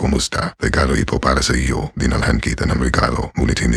kumusta? Regalo ito para sa iyo. Dinalhan kita ng regalo, ngunit hindi